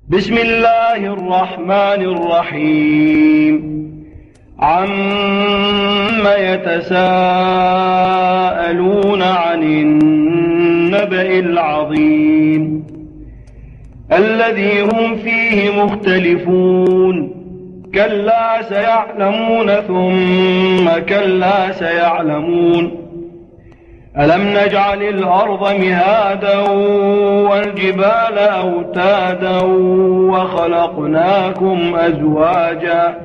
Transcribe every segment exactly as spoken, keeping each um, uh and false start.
بسم الله الرحمن الرحيم. عم يتساءلون عن النبأ العظيم الذي هم فيه مختلفون. كلا سيعلمون ثم كلا سيعلمون. ألم نجعل الأرض مهادا والجبال أوتادا وخلقناكم أزواجا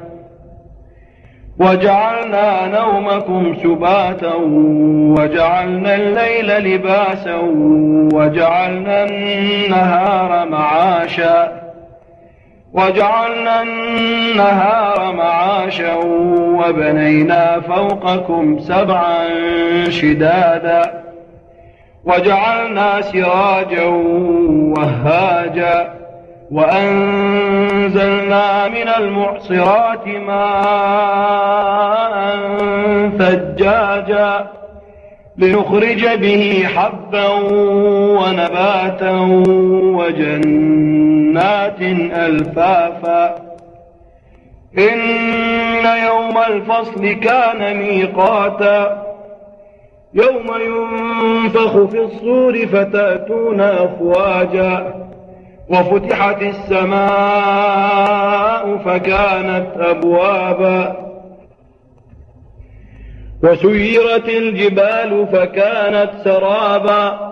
وجعلنا نومكم سباتا وجعلنا الليل لباسا وجعلنا النهار معاشا وجعلنا النهار معاشا وبنينا فوقكم سبعا شدادا وجعلنا سراجا وهاجا وأنزلنا من المعصرات ماء ثجاجا لنخرج به حبا ونباتا وجنات ألفافا. إن يوم الفصل كان ميقاتا يوم ينفخ في الصور فتأتون أفواجا وفتحت السماء فكانت أبوابا وسيرت الجبال فكانت سرابا.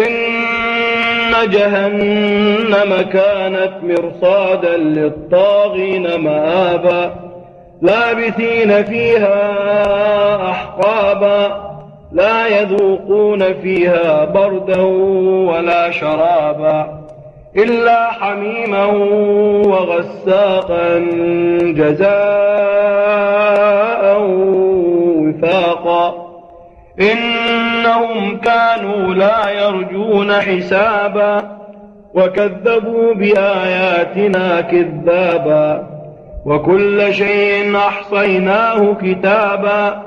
إن جهنم كانت مرصادا للطاغين مآبا لابثين فيها أحقابا لا يذوقون فيها بردا ولا شرابا إلا حميما وغساقا جزاء وفاقا. إنهم كانوا لا يرجون حسابا وكذبوا بآياتنا كذابا وكل شيء أحصيناه كتابا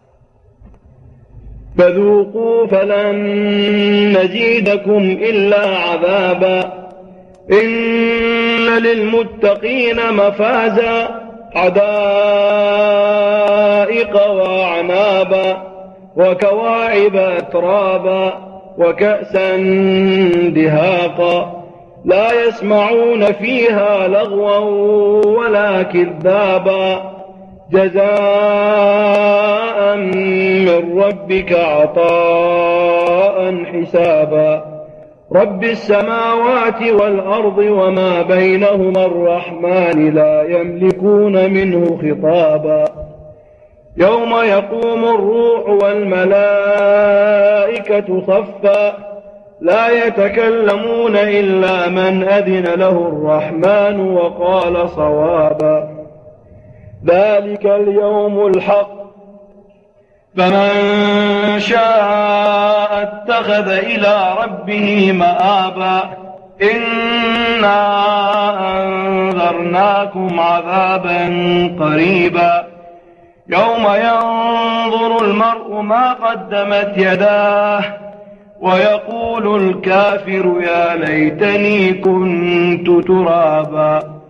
فذوقوا فلن نزيدكم إلا عذابا. إن للمتقين مفازا حدائق وأعنابا وكواعب أترابا وكأسا دهاقا لا يسمعون فيها لغوا ولا كذابا جزاء من ربك عطاء حسابا. رب السماوات والأرض وما بينهما الرحمن لا يملكون منه خطابا. يوم يقوم الروح والملائكة صفا لا يتكلمون إلا من أذن له الرحمن وقال صوابا. ذلك اليوم الحق فمن شاء اتخذ إلى ربه مآبا. إنا أنذرناكم عذابا قريبا يوم ينظر المرء ما قدمت يداه ويقول الكافر يا ليتني كنت ترابا.